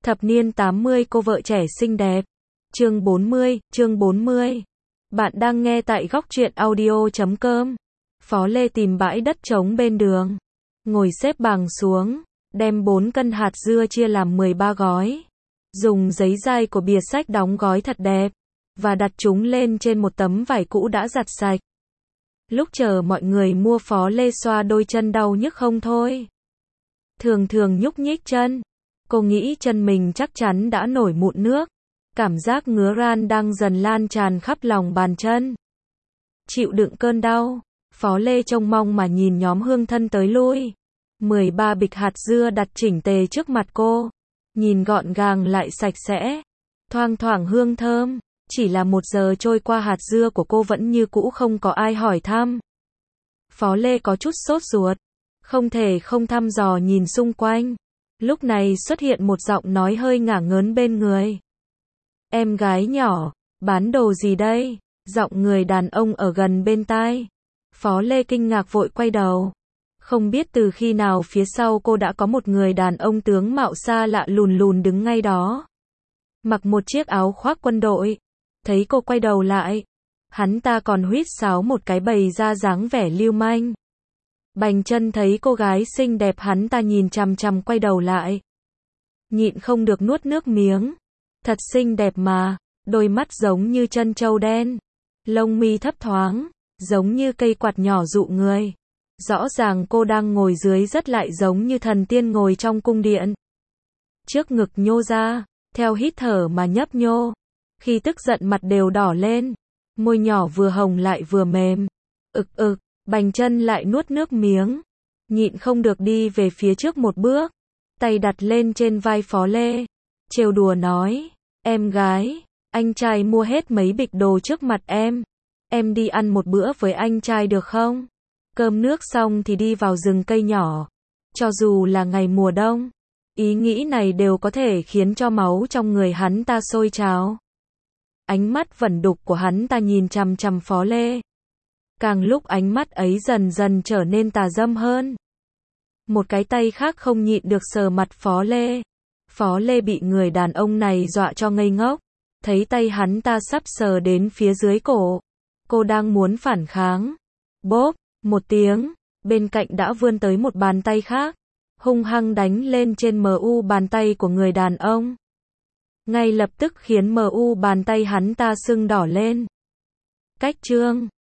Thập niên 80 cô vợ trẻ xinh đẹp. Chương 40. Bạn đang nghe tại góc truyện audio.com. Phó Lê tìm bãi đất trống bên đường, ngồi xếp bằng xuống, đem 4 cân hạt dưa chia làm 13 gói. Dùng giấy dai của bìa sách đóng gói thật đẹp, và đặt chúng lên trên một tấm vải cũ đã giặt sạch. Lúc chờ mọi người mua, Phó Lê xoa đôi chân đau nhức không thôi. Thường nhúc nhích chân. Cô nghĩ chân mình chắc chắn đã nổi mụn nước. Cảm giác ngứa ran đang dần lan tràn khắp lòng bàn chân. Chịu đựng cơn đau, Phó Lê trông mong mà nhìn nhóm hương thân tới lui. 13 bịch hạt dưa đặt chỉnh tề trước mặt cô. Nhìn gọn gàng lại sạch sẽ. Thoang thoảng hương thơm. Chỉ là 1 giờ trôi qua, hạt dưa của cô vẫn như cũ, không có ai hỏi thăm. Phó Lê có chút sốt ruột. Không thể không thăm dò nhìn xung quanh. Lúc này xuất hiện một giọng nói hơi ngả ngớn bên người. Em gái nhỏ, bán đồ gì đây? Giọng người đàn ông ở gần bên tai. Phó Lê kinh ngạc vội quay đầu. Không biết từ khi nào phía sau cô đã có một người đàn ông tướng mạo xa lạ lùn đứng ngay đó. Mặc một chiếc áo khoác quân đội. Thấy cô quay đầu lại, hắn ta còn huýt sáo một cái, bày ra dáng vẻ lưu manh. Bành Chân thấy cô gái xinh đẹp hắn ta nhìn chằm chằm, quay đầu lại. Nhịn không được nuốt nước miếng. Thật xinh đẹp mà, đôi mắt giống như trân châu đen. Lông mi thấp thoáng, giống như cây quạt nhỏ dụ người. Rõ ràng cô đang ngồi dưới rất lại giống như thần tiên ngồi trong cung điện. Trước ngực nhô ra, theo hít thở mà nhấp nhô. Khi tức giận mặt đều đỏ lên. Môi nhỏ vừa hồng lại vừa mềm. Bành Chân lại nuốt nước miếng. Nhịn không được đi về phía trước một bước. Tay đặt lên trên vai Phó Lê. Trêu đùa nói. Em gái, anh trai mua hết mấy bịch đồ trước mặt em. Em đi ăn một bữa với anh trai được không? Cơm nước xong thì đi vào rừng cây nhỏ. Cho dù là ngày mùa đông, ý nghĩ này đều có thể khiến cho máu trong người hắn ta sôi trào. Ánh mắt vẩn đục của hắn ta nhìn chằm chằm Phó Lê. Càng lúc ánh mắt ấy dần trở nên tà dâm hơn. Một cái tay khác không nhịn được sờ mặt Phó Lê. Phó Lê bị người đàn ông này dọa cho ngây ngốc. Thấy tay hắn ta sắp sờ đến phía dưới cổ. Cô đang muốn phản kháng. Bốp, một tiếng, bên cạnh đã vươn tới một bàn tay khác. Hung hăng đánh lên trên bàn tay của người đàn ông. Ngay lập tức khiến bàn tay hắn ta sưng đỏ lên. Cách trương.